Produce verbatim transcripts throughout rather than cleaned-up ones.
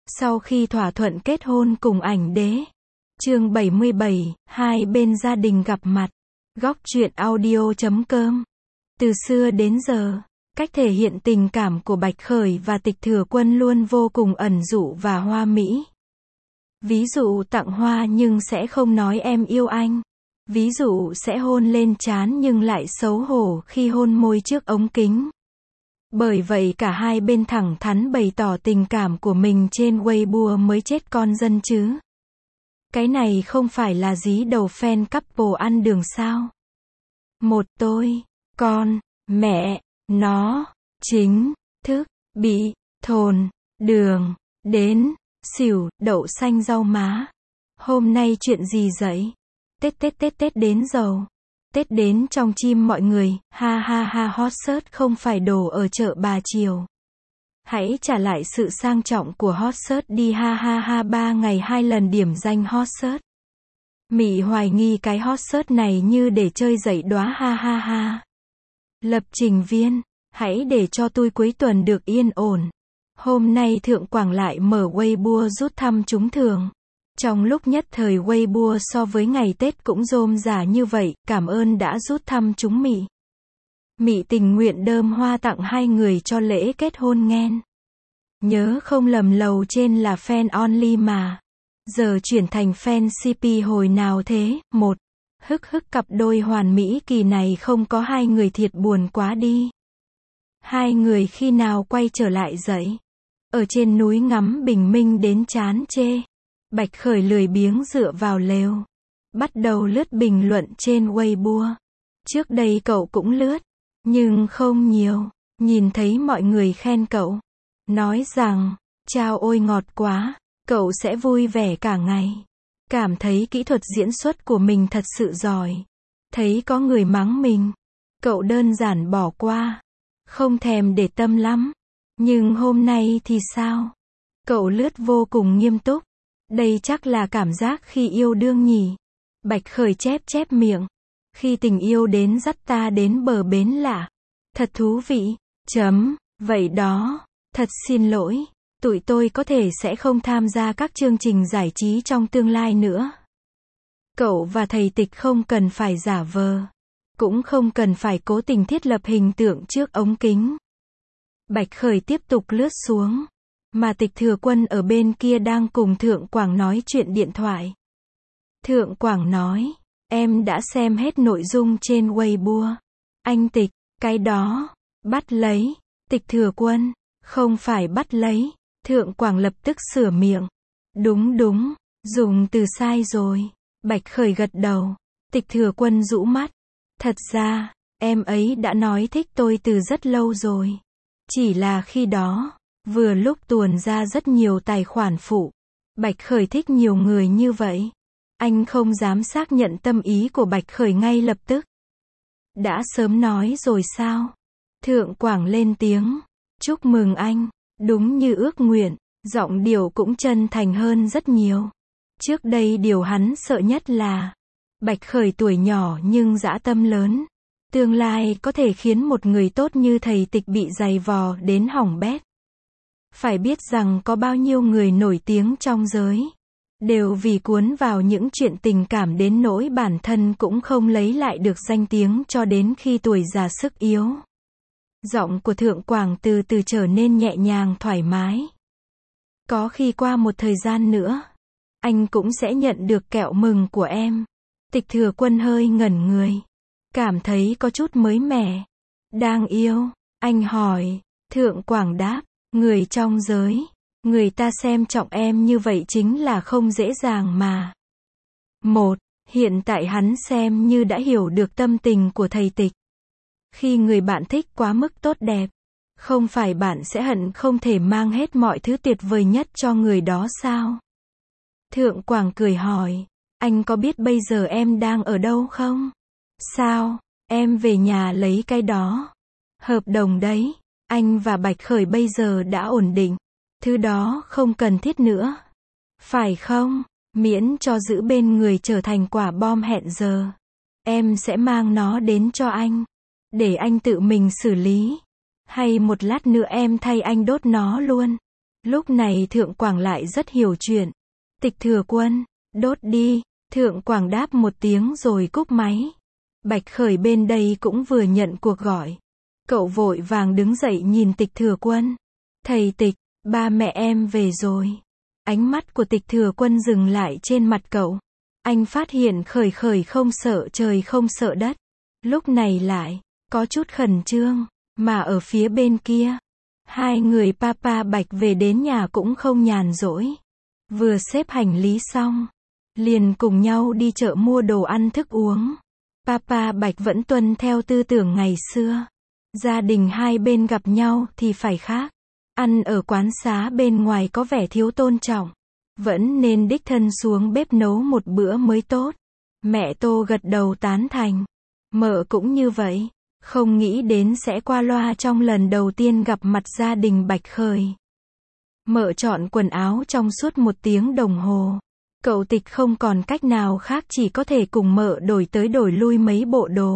Sau khi thỏa thuận kết hôn cùng ảnh đế. Chương bảy mươi bảy, hai bên gia đình gặp mặt. Góc truyện audio chấm com. Từ xưa đến giờ, cách thể hiện tình cảm của Bạch Khởi và Tịch Thừa Quân luôn vô cùng ẩn dụ và hoa mỹ. Ví dụ tặng hoa nhưng sẽ không nói em yêu anh. Ví dụ sẽ hôn lên trán nhưng lại xấu hổ khi hôn môi trước ống kính. Bởi vậy cả hai bên thẳng thắn bày tỏ tình cảm của mình trên Weibo mới chết con dân chứ. Cái này không phải là dí đầu fan couple ăn đường sao? Một tôi, con, mẹ, nó, chính, thức, bị, thồn, đường, đến, xỉu, đậu xanh rau má. Hôm nay chuyện gì dậy? Tết Tết Tết Tết đến giàu. Tết đến trong chim mọi người, ha ha ha hot search không phải đồ ở chợ Bà Triều. Hãy trả lại sự sang trọng của hot search đi ha ha ha ba ngày hai lần điểm danh hot search. Mị hoài nghi cái hot search này như để chơi dậy đóa ha ha ha. Lập trình viên, hãy để cho tôi cuối tuần được yên ổn. Hôm nay Thượng Quảng lại mở Weibo rút thăm trúng thưởng. Trong lúc nhất thời Weibo so với ngày Tết cũng rôm rả như vậy, cảm ơn đã rút thăm chúng Mị. Mị tình nguyện đơm hoa tặng hai người cho lễ kết hôn nghen. Nhớ không lầm lầu trên là fan only mà. Giờ chuyển thành fan xê pê hồi nào thế? Một. Hức hức cặp đôi hoàn mỹ kỳ này không có hai người thiệt buồn quá đi. Hai người khi nào quay trở lại dậy? Ở trên núi ngắm bình minh đến chán chê. Bạch Khởi lười biếng dựa vào lều. Bắt đầu lướt bình luận trên Weibo. Trước đây cậu cũng lướt. Nhưng không nhiều. Nhìn thấy mọi người khen cậu. Nói rằng, chao ôi ngọt quá. Cậu sẽ vui vẻ cả ngày. Cảm thấy kỹ thuật diễn xuất của mình thật sự giỏi. Thấy có người mắng mình. Cậu đơn giản bỏ qua. Không thèm để tâm lắm. Nhưng hôm nay thì sao? Cậu lướt vô cùng nghiêm túc. Đây chắc là cảm giác khi yêu đương nhỉ. Bạch Khởi chép chép miệng. Khi tình yêu đến dắt ta đến bờ bến lạ. Thật thú vị. Chấm. Vậy đó. Thật xin lỗi. Tụi tôi có thể sẽ không tham gia các chương trình giải trí trong tương lai nữa. Cậu và thầy Tịch không cần phải giả vờ. Cũng không cần phải cố tình thiết lập hình tượng trước ống kính. Bạch Khởi tiếp tục lướt xuống. Mà Tịch Thừa Quân ở bên kia đang cùng Thượng Quảng nói chuyện điện thoại. Thượng Quảng nói, em đã xem hết nội dung trên Weibo. Anh Tịch, cái đó, bắt lấy. Tịch Thừa Quân, không phải bắt lấy. Thượng Quảng lập tức sửa miệng. Đúng đúng, dùng từ sai rồi. Bạch Khởi gật đầu. Tịch Thừa Quân rũ mắt. Thật ra, em ấy đã nói thích tôi từ rất lâu rồi. Chỉ là khi đó, vừa lúc tuồn ra rất nhiều tài khoản phụ. Bạch Khởi thích nhiều người như vậy. Anh không dám xác nhận tâm ý của Bạch Khởi ngay lập tức. Đã sớm nói rồi sao? Thượng Quảng lên tiếng. Chúc mừng anh. Đúng như ước nguyện. Giọng điệu cũng chân thành hơn rất nhiều. Trước đây điều hắn sợ nhất là Bạch Khởi tuổi nhỏ nhưng dã tâm lớn. Tương lai có thể khiến một người tốt như thầy Tịch bị giày vò đến hỏng bét. Phải biết rằng có bao nhiêu người nổi tiếng trong giới. Đều vì cuốn vào những chuyện tình cảm đến nỗi bản thân cũng không lấy lại được danh tiếng cho đến khi tuổi già sức yếu. Giọng của Thượng Quảng từ từ trở nên nhẹ nhàng thoải mái. Có khi qua một thời gian nữa, anh cũng sẽ nhận được kẹo mừng của em. Tịch Thừa Quân hơi ngẩn người. Cảm thấy có chút mới mẻ. Đang yêu, anh hỏi. Thượng Quảng đáp, người trong giới. Người ta xem trọng em như vậy chính là không dễ dàng mà. Một, hiện tại hắn xem như đã hiểu được tâm tình của thầy Tịch. Khi người bạn thích quá mức tốt đẹp, không phải bạn sẽ hận không thể mang hết mọi thứ tuyệt vời nhất cho người đó sao? Thượng Quảng cười hỏi, anh có biết bây giờ em đang ở đâu không? Sao, em về nhà lấy cái đó. Hợp đồng đấy, anh và Bạch Khởi bây giờ đã ổn định. Thứ đó không cần thiết nữa. Phải không? Miễn cho giữ bên người trở thành quả bom hẹn giờ. Em sẽ mang nó đến cho anh. Để anh tự mình xử lý. Hay một lát nữa em thay anh đốt nó luôn. Lúc này Thượng Quảng lại rất hiểu chuyện. Tịch Thừa Quân, đốt đi. Thượng Quảng đáp một tiếng rồi cúp máy. Bạch Khởi bên đây cũng vừa nhận cuộc gọi. Cậu vội vàng đứng dậy nhìn Tịch Thừa Quân. Thầy Tịch, ba mẹ em về rồi. Ánh mắt của Tịch Thừa Quân dừng lại trên mặt cậu. Anh phát hiện Khởi Khởi không sợ trời không sợ đất. Lúc này lại, có chút khẩn trương, mà ở phía bên kia. Hai người Papa Bạch về đến nhà cũng không nhàn rỗi. Vừa xếp hành lý xong, liền cùng nhau đi chợ mua đồ ăn thức uống. Papa Bạch vẫn tuân theo tư tưởng ngày xưa. Gia đình hai bên gặp nhau thì phải khác. Ăn ở quán xá bên ngoài có vẻ thiếu tôn trọng. Vẫn nên đích thân xuống bếp nấu một bữa mới tốt. Mẹ Tô gật đầu tán thành. Mợ cũng như vậy. Không nghĩ đến sẽ qua loa trong lần đầu tiên gặp mặt gia đình Bạch Khởi. Mợ chọn quần áo trong suốt một tiếng đồng hồ. Cậu Tịch không còn cách nào khác chỉ có thể cùng mợ đổi tới đổi lui mấy bộ đồ.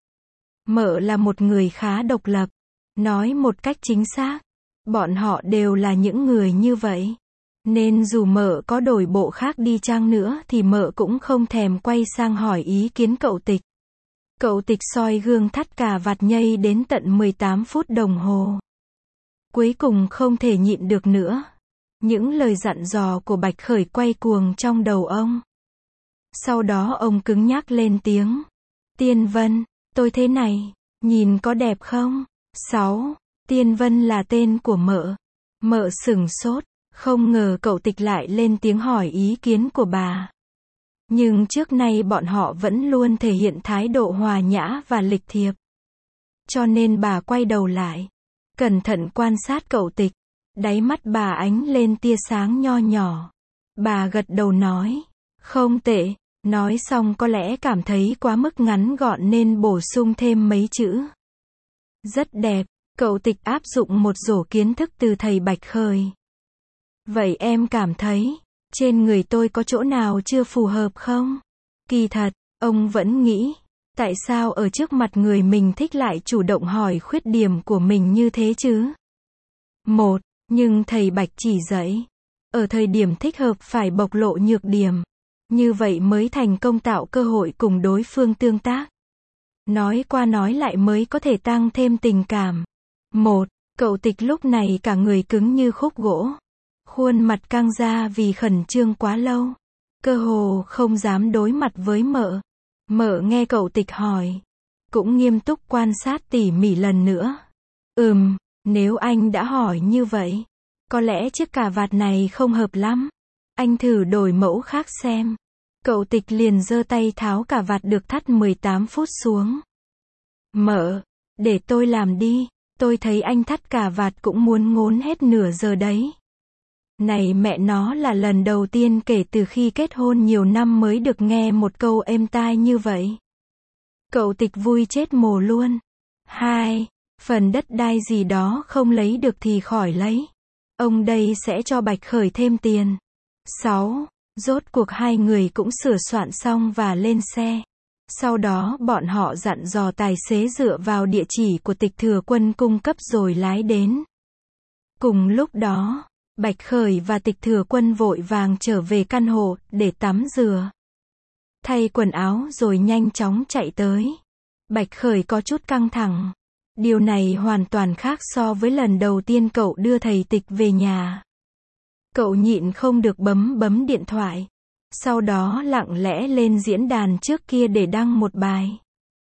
Mợ là một người khá độc lập. Nói một cách chính xác. Bọn họ đều là những người như vậy. Nên dù mợ có đổi bộ khác đi chăng nữa thì mợ cũng không thèm quay sang hỏi ý kiến cậu Tịch. Cậu Tịch soi gương thắt cà vạt nhây đến tận mười tám phút đồng hồ. Cuối cùng không thể nhịn được nữa. Những lời dặn dò của Bạch Khởi quay cuồng trong đầu ông. Sau đó ông cứng nhắc lên tiếng. Tiên Vân, tôi thế này, nhìn có đẹp không? sáu. Tiên Vân là tên của mợ. Mợ sửng sốt, không ngờ cậu Tịch lại lên tiếng hỏi ý kiến của bà. Nhưng trước nay bọn họ vẫn luôn thể hiện thái độ hòa nhã và lịch thiệp. Cho nên bà quay đầu lại, cẩn thận quan sát cậu Tịch. Đáy mắt bà ánh lên tia sáng nho nhỏ. Bà gật đầu nói, không tệ. Nói xong có lẽ cảm thấy quá mức ngắn gọn nên bổ sung thêm mấy chữ. Rất đẹp. Cậu Tịch áp dụng một rổ kiến thức từ thầy Bạch Khởi. Vậy em cảm thấy, trên người tôi có chỗ nào chưa phù hợp không? Kỳ thật, ông vẫn nghĩ, tại sao ở trước mặt người mình thích lại chủ động hỏi khuyết điểm của mình như thế chứ? Một, nhưng thầy Bạch chỉ dạy, ở thời điểm thích hợp phải bộc lộ nhược điểm. Như vậy mới thành công tạo cơ hội cùng đối phương tương tác. Nói qua nói lại mới có thể tăng thêm tình cảm. Một, cậu Tịch lúc này cả người cứng như khúc gỗ. Khuôn mặt căng ra vì khẩn trương quá lâu. Cơ hồ không dám đối mặt với mợ. Mợ nghe cậu Tịch hỏi. Cũng nghiêm túc quan sát tỉ mỉ lần nữa. Ừm, nếu anh đã hỏi như vậy. Có lẽ chiếc cà vạt này không hợp lắm. Anh thử đổi mẫu khác xem. Cậu Tịch liền giơ tay tháo cà vạt được thắt mười tám phút xuống. Mợ, để tôi làm đi. Tôi thấy anh thắt cà vạt cũng muốn ngốn hết nửa giờ đấy. Này mẹ nó là lần đầu tiên kể từ khi kết hôn nhiều năm mới được nghe một câu êm tai như vậy. Cậu Tịch vui chết mồ luôn. Hai, phần đất đai gì đó không lấy được thì khỏi lấy. Ông đây sẽ cho Bạch Khởi thêm tiền. Sáu, rốt cuộc hai người cũng sửa soạn xong và lên xe. Sau đó bọn họ dặn dò tài xế dựa vào địa chỉ của Tịch Thừa Quân cung cấp rồi lái đến. Cùng lúc đó, Bạch Khởi và Tịch Thừa Quân vội vàng trở về căn hộ để tắm rửa. Thay quần áo rồi nhanh chóng chạy tới. Bạch Khởi có chút căng thẳng. Điều này hoàn toàn khác so với lần đầu tiên cậu đưa thầy Tịch về nhà. Cậu nhịn không được bấm bấm điện thoại. Sau đó lặng lẽ lên diễn đàn trước kia để đăng một bài.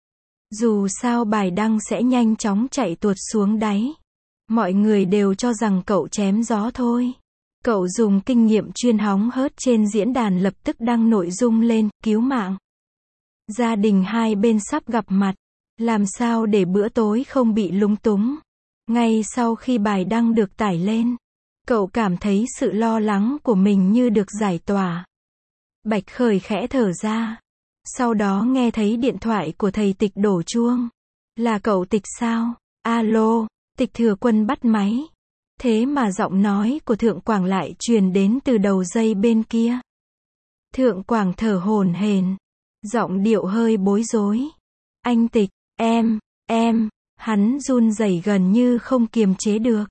Dù sao bài đăng sẽ nhanh chóng chạy tuột xuống đáy. Mọi người đều cho rằng cậu chém gió thôi. Cậu dùng kinh nghiệm chuyên hóng hớt trên diễn đàn lập tức đăng nội dung lên, cứu mạng. Gia đình hai bên sắp gặp mặt. Làm sao để bữa tối không bị lúng túng. Ngay sau khi bài đăng được tải lên, cậu cảm thấy sự lo lắng của mình như được giải tỏa. Bạch Khởi khẽ thở ra. Sau đó nghe thấy điện thoại của thầy Tịch đổ chuông. Là cậu Tịch sao? Alo, Tịch Thừa Quân bắt máy. Thế mà giọng nói của Thượng Quảng lại truyền đến từ đầu dây bên kia. Thượng Quảng thở hổn hển, giọng điệu hơi bối rối. Anh Tịch, em, em, hắn run rẩy gần như không kiềm chế được.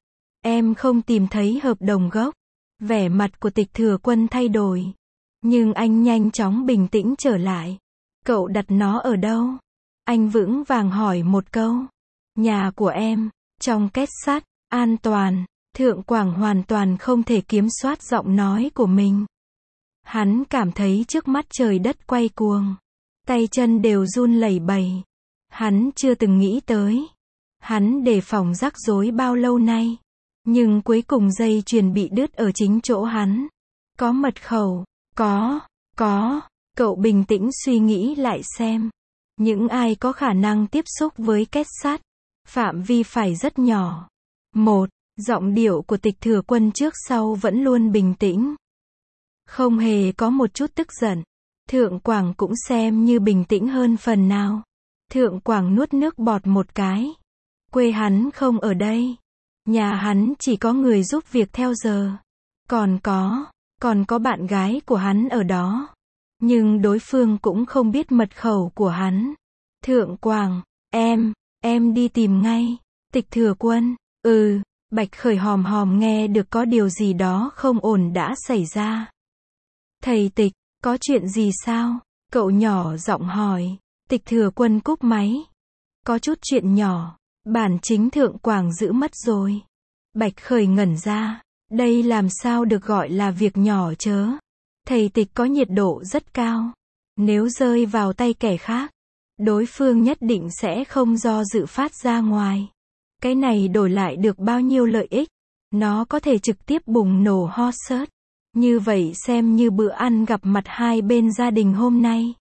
Em không tìm thấy hợp đồng gốc. Vẻ mặt của Tịch Thừa Quân thay đổi. Nhưng anh nhanh chóng bình tĩnh trở lại. Cậu đặt nó ở đâu? Anh vững vàng hỏi một câu. Nhà của em, trong két sắt, an toàn. Thượng Quảng hoàn toàn không thể kiểm soát giọng nói của mình. Hắn cảm thấy trước mắt trời đất quay cuồng. Tay chân đều run lẩy bẩy. Hắn chưa từng nghĩ tới. Hắn đề phòng rắc rối bao lâu nay. Nhưng cuối cùng dây chuyền bị đứt ở chính chỗ hắn. Có mật khẩu. Có, có. Cậu bình tĩnh suy nghĩ lại xem. Những ai có khả năng tiếp xúc với két sắt. Phạm vi phải rất nhỏ. Một. Giọng điệu của Tịch Thừa Quân trước sau vẫn luôn bình tĩnh. Không hề có một chút tức giận. Thượng Quảng cũng xem như bình tĩnh hơn phần nào. Thượng Quảng nuốt nước bọt một cái. Quê hắn không ở đây. Nhà hắn chỉ có người giúp việc theo giờ. Còn có, còn có bạn gái của hắn ở đó. Nhưng đối phương cũng không biết mật khẩu của hắn. Thượng Quảng, em, em đi tìm ngay. Tịch Thừa Quân, ừ, Bạch Khởi hòm hòm nghe được có điều gì đó không ổn đã xảy ra. Thầy Tịch, có chuyện gì sao? Cậu nhỏ giọng hỏi. Tịch Thừa Quân cúp máy. Có chút chuyện nhỏ. Bản chính Thượng Quảng giữ mất rồi. Bạch Khởi ngẩn ra. Đây làm sao được gọi là việc nhỏ chớ. Thầy Tịch có nhiệt độ rất cao. Nếu rơi vào tay kẻ khác, đối phương nhất định sẽ không do dự phát ra ngoài. Cái này đổi lại được bao nhiêu lợi ích. Nó có thể trực tiếp bùng nổ ho sớt. Như vậy xem như bữa ăn gặp mặt hai bên gia đình hôm nay.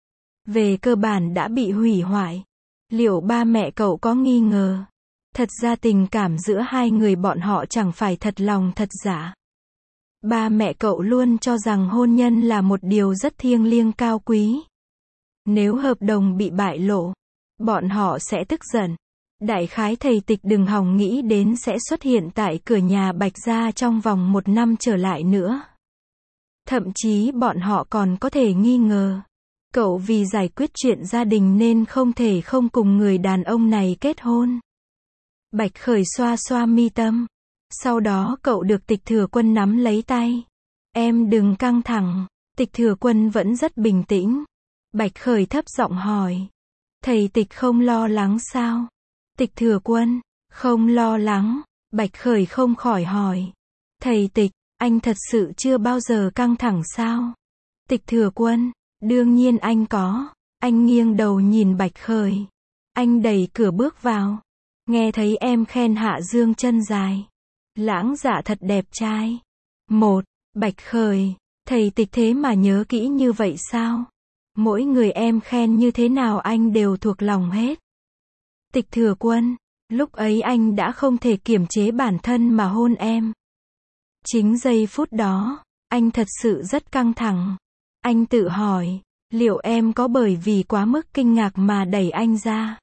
Về cơ bản đã bị hủy hoại. Liệu ba mẹ cậu có nghi ngờ? Thật ra tình cảm giữa hai người bọn họ chẳng phải thật lòng thật giả. Ba mẹ cậu luôn cho rằng hôn nhân là một điều rất thiêng liêng cao quý. Nếu hợp đồng bị bại lộ, bọn họ sẽ tức giận. Đại khái thầy Tịch đừng hòng nghĩ đến sẽ xuất hiện tại cửa nhà Bạch gia trong vòng một năm trở lại nữa. Thậm chí bọn họ còn có thể nghi ngờ. Cậu vì giải quyết chuyện gia đình nên không thể không cùng người đàn ông này kết hôn. Bạch Khởi xoa xoa mi tâm. Sau đó cậu được Tịch Thừa Quân nắm lấy tay. Em đừng căng thẳng. Tịch Thừa Quân vẫn rất bình tĩnh. Bạch Khởi thấp giọng hỏi. Thầy Tịch không lo lắng sao? Tịch Thừa Quân, không lo lắng. Bạch Khởi không khỏi hỏi. Thầy Tịch, anh thật sự chưa bao giờ căng thẳng sao? Tịch Thừa Quân, đương nhiên anh có. Anh nghiêng đầu nhìn Bạch Khởi. Anh đẩy cửa bước vào. Nghe thấy em khen Hạ Dương chân dài. Lãng Dạ thật đẹp trai. Một, Bạch Khởi, thầy Tịch thế mà nhớ kỹ như vậy sao? Mỗi người em khen như thế nào anh đều thuộc lòng hết. Tịch Thừa Quân, lúc ấy anh đã không thể kiềm chế bản thân mà hôn em. Chính giây phút đó, anh thật sự rất căng thẳng. Anh tự hỏi, liệu em có bởi vì quá mức kinh ngạc mà đẩy anh ra?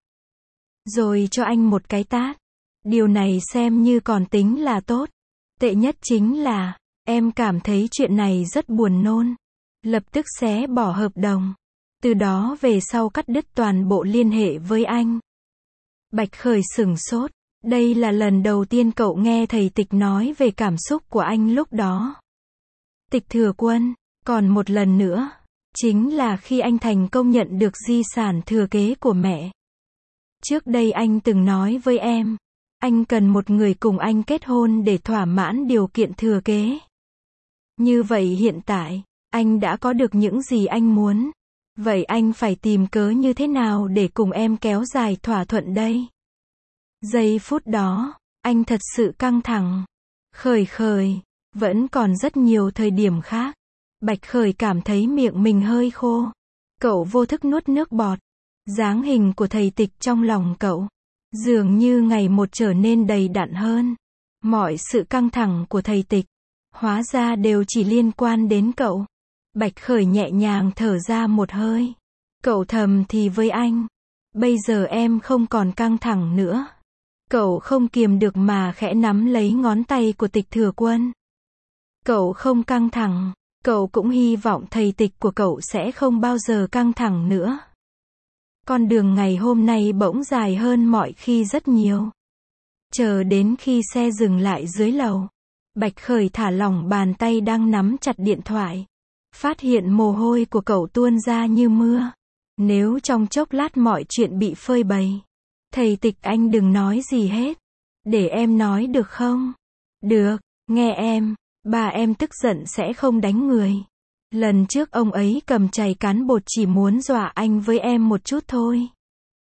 Rồi cho anh một cái tát. Điều này xem như còn tính là tốt. Tệ nhất chính là, em cảm thấy chuyện này rất buồn nôn. Lập tức xé bỏ hợp đồng. Từ đó về sau cắt đứt toàn bộ liên hệ với anh. Bạch Khởi sửng sốt. Đây là lần đầu tiên cậu nghe thầy Tịch nói về cảm xúc của anh lúc đó. Tịch Thừa Quân, còn một lần nữa, chính là khi anh thành công nhận được di sản thừa kế của mẹ. Trước đây anh từng nói với em, anh cần một người cùng anh kết hôn để thỏa mãn điều kiện thừa kế. Như vậy hiện tại, anh đã có được những gì anh muốn. Vậy anh phải tìm cớ như thế nào để cùng em kéo dài thỏa thuận đây? Giây phút đó, anh thật sự căng thẳng. Khởi Khởi, vẫn còn rất nhiều thời điểm khác. Bạch Khởi cảm thấy miệng mình hơi khô. Cậu vô thức nuốt nước bọt. Dáng hình của thầy Tịch trong lòng cậu, dường như ngày một trở nên đầy đặn hơn. Mọi sự căng thẳng của thầy Tịch, hóa ra đều chỉ liên quan đến cậu. Bạch Khởi nhẹ nhàng thở ra một hơi. Cậu thầm thì với anh. Bây giờ em không còn căng thẳng nữa. Cậu không kiềm được mà khẽ nắm lấy ngón tay của Tịch Thừa Quân. Cậu không căng thẳng. Cậu cũng hy vọng thầy Tịch của cậu sẽ không bao giờ căng thẳng nữa. Con đường ngày hôm nay bỗng dài hơn mọi khi rất nhiều. Chờ đến khi xe dừng lại dưới lầu, Bạch Khởi thả lỏng bàn tay đang nắm chặt điện thoại. Phát hiện mồ hôi của cậu tuôn ra như mưa. Nếu trong chốc lát mọi chuyện bị phơi bày, thầy Tịch anh đừng nói gì hết. Để em nói được không? Được, nghe em, ba em tức giận sẽ không đánh người. Lần trước ông ấy cầm chày cán bột chỉ muốn dọa anh với em một chút thôi.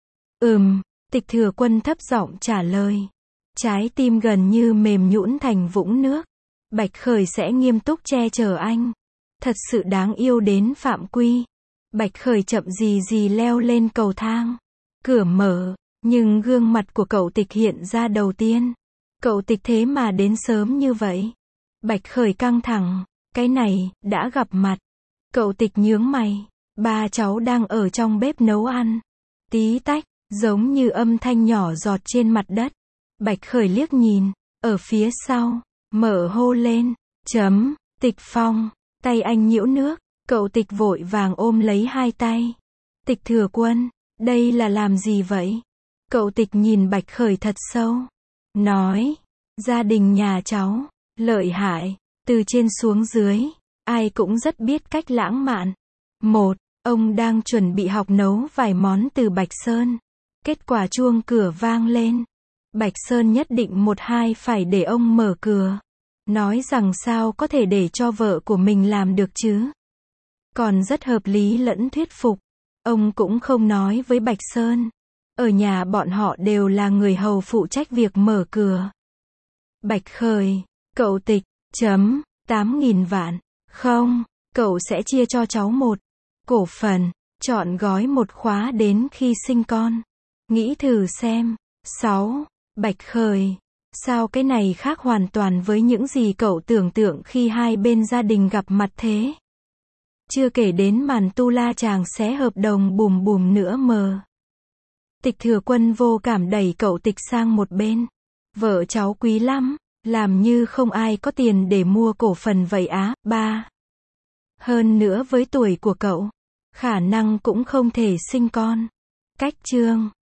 Ừm, Tịch Thừa Quân thấp giọng trả lời. Trái tim gần như mềm nhũn thành vũng nước. Bạch Khởi sẽ nghiêm túc che chở anh. Thật sự đáng yêu đến phạm quy. Bạch Khởi chậm gì gì leo lên cầu thang. Cửa mở, nhưng gương mặt của cậu Tịch hiện ra đầu tiên. Cậu Tịch thế mà đến sớm như vậy. Bạch Khởi căng thẳng, cái này, đã gặp mặt. Cậu Tịch nhướng mày, ba cháu đang ở trong bếp nấu ăn. Tí tách, giống như âm thanh nhỏ giọt trên mặt đất. Bạch Khởi liếc nhìn, ở phía sau, mở hô lên, chấm, Tịch Phong, tay anh nhiễu nước, cậu Tịch vội vàng ôm lấy hai tay. Tịch Thừa Quân, đây là làm gì vậy? Cậu Tịch nhìn Bạch Khởi thật sâu, nói, gia đình nhà cháu, lợi hại, từ trên xuống dưới, ai cũng rất biết cách lãng mạn. Một, ông đang chuẩn bị học nấu vài món từ Bạch Sơn. Kết quả chuông cửa vang lên. Bạch Sơn nhất định một hai phải để ông mở cửa. Nói rằng sao có thể để cho vợ của mình làm được chứ. Còn rất hợp lý lẫn thuyết phục. Ông cũng không nói với Bạch Sơn. Ở nhà bọn họ đều là người hầu phụ trách việc mở cửa. Bạch Khởi, cậu Tịch, chấm, tám nghìn vạn. Không, cậu sẽ chia cho cháu một cổ phần, chọn gói một khóa đến khi sinh con. Nghĩ thử xem. Sáu. Bạch Khởi, sao cái này khác hoàn toàn với những gì cậu tưởng tượng khi hai bên gia đình gặp mặt thế. Chưa kể đến màn tu la chàng xé hợp đồng bùm bùm nữa mờ. Tịch Thừa Quân vô cảm đẩy cậu Tịch sang một bên. Vợ cháu quý lắm, làm như không ai có tiền để mua cổ phần vậy á. Ba. Hơn nữa với tuổi của cậu, khả năng cũng không thể sinh con. Cách chương